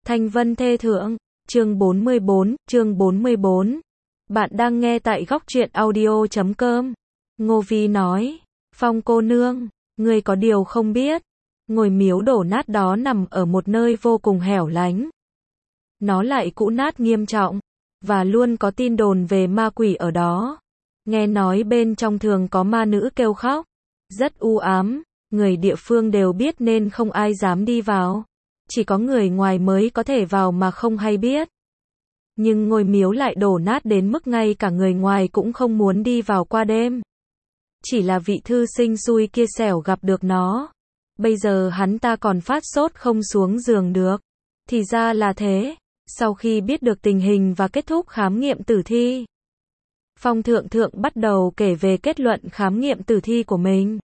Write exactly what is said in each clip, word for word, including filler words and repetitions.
Thanh Vân Thê Thượng, chương bốn mươi bốn, chương bốn mươi bốn. Bạn đang nghe tại góc truyện audio chấm com. Ngô Vi nói, Phong cô nương, ngươi có điều không biết, ngôi miếu đổ nát đó nằm ở một nơi vô cùng hẻo lánh. Nó lại cũ nát nghiêm trọng, và luôn có tin đồn về ma quỷ ở đó. Nghe nói bên trong thường có ma nữ kêu khóc, rất u ám, người địa phương đều biết nên không ai dám đi vào. Chỉ có người ngoài mới có thể vào mà không hay biết. Nhưng ngôi miếu lại đổ nát đến mức ngay cả người ngoài cũng không muốn đi vào qua đêm. Chỉ là vị thư sinh xui kia xẻo gặp được nó. Bây giờ hắn ta còn phát sốt không xuống giường được. Thì ra là thế. Sau khi biết được tình hình và kết thúc khám nghiệm tử thi, Phong Thượng Thượng bắt đầu kể về kết luận khám nghiệm tử thi của mình.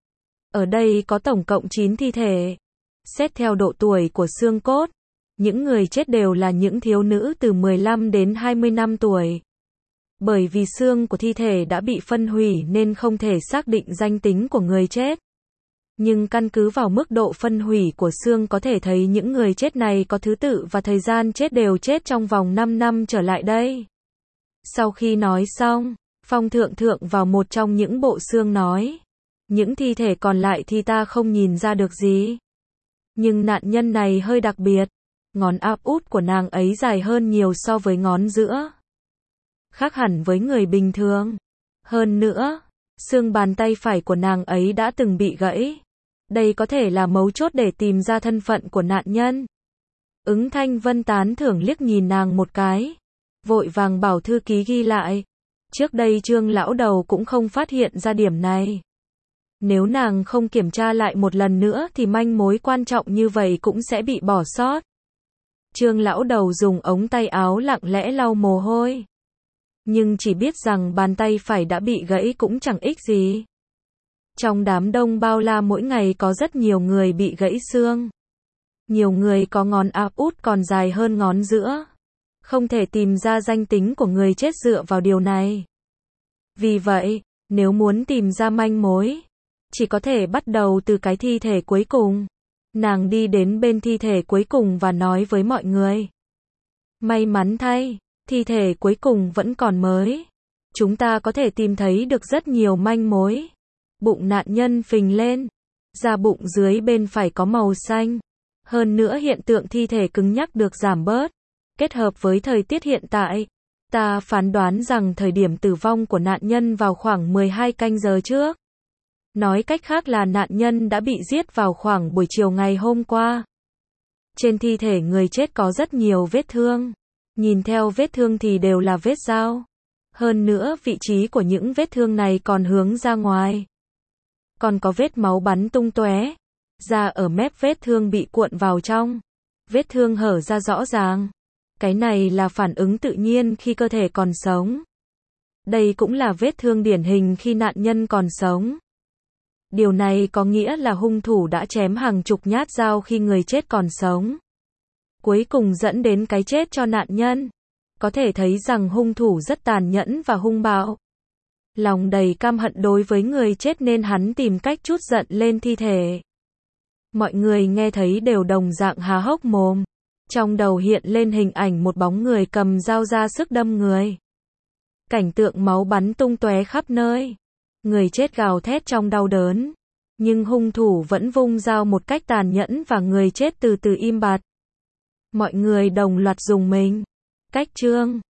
Ở đây có tổng cộng chín thi thể. Xét theo độ tuổi của xương cốt, những người chết đều là những thiếu nữ từ mười lăm đến hai mươi năm tuổi. Bởi vì xương của thi thể đã bị phân hủy nên không thể xác định danh tính của người chết. Nhưng căn cứ vào mức độ phân hủy của xương có thể thấy những người chết này có thứ tự và thời gian chết đều chết trong vòng năm năm trở lại đây. Sau khi nói xong, Phong Thượng Thượng vào một trong những bộ xương nói, những thi thể còn lại thì ta không nhìn ra được gì. Nhưng nạn nhân này hơi đặc biệt, ngón áp út của nàng ấy dài hơn nhiều so với ngón giữa. Khác hẳn với người bình thường. Hơn nữa, xương bàn tay phải của nàng ấy đã từng bị gãy. Đây có thể là mấu chốt để tìm ra thân phận của nạn nhân. Ứng Thanh Vân tán thưởng liếc nhìn nàng một cái, vội vàng bảo thư ký ghi lại. Trước đây Trương lão đầu cũng không phát hiện ra điểm này. Nếu nàng không kiểm tra lại một lần nữa thì manh mối quan trọng như vậy cũng sẽ bị bỏ sót. Trương lão đầu dùng ống tay áo lặng lẽ lau mồ hôi. Nhưng chỉ biết rằng bàn tay phải đã bị gãy cũng chẳng ích gì. Trong đám đông bao la mỗi ngày có rất nhiều người bị gãy xương. Nhiều người có ngón áp út còn dài hơn ngón giữa. Không thể tìm ra danh tính của người chết dựa vào điều này. Vì vậy, nếu muốn tìm ra manh mối, chỉ có thể bắt đầu từ cái thi thể cuối cùng. Nàng đi đến bên thi thể cuối cùng và nói với mọi người. May mắn thay, thi thể cuối cùng vẫn còn mới. Chúng ta có thể tìm thấy được rất nhiều manh mối. Bụng nạn nhân phình lên. Da bụng dưới bên phải có màu xanh. Hơn nữa hiện tượng thi thể cứng nhắc được giảm bớt. Kết hợp với thời tiết hiện tại, ta phán đoán rằng thời điểm tử vong của nạn nhân vào khoảng mười hai canh giờ trước. Nói cách khác là nạn nhân đã bị giết vào khoảng buổi chiều ngày hôm qua. Trên thi thể người chết có rất nhiều vết thương. Nhìn theo vết thương thì đều là vết dao. Hơn nữa vị trí của những vết thương này còn hướng ra ngoài. Còn có vết máu bắn tung tóe. Da ở mép vết thương bị cuộn vào trong. Vết thương hở ra rõ ràng. Cái này là phản ứng tự nhiên khi cơ thể còn sống. Đây cũng là vết thương điển hình khi nạn nhân còn sống. Điều này có nghĩa là hung thủ đã chém hàng chục nhát dao khi người chết còn sống. Cuối cùng dẫn đến cái chết cho nạn nhân. Có thể thấy rằng hung thủ rất tàn nhẫn và hung bạo. Lòng đầy căm hận đối với người chết nên hắn tìm cách trút giận lên thi thể. Mọi người nghe thấy đều đồng dạng há hốc mồm. Trong đầu hiện lên hình ảnh một bóng người cầm dao ra sức đâm người. Cảnh tượng máu bắn tung tóe khắp nơi. Người chết gào thét trong đau đớn. Nhưng hung thủ vẫn vung dao một cách tàn nhẫn và người chết từ từ im bặt. Mọi người đồng loạt dùng mình. Cách chương.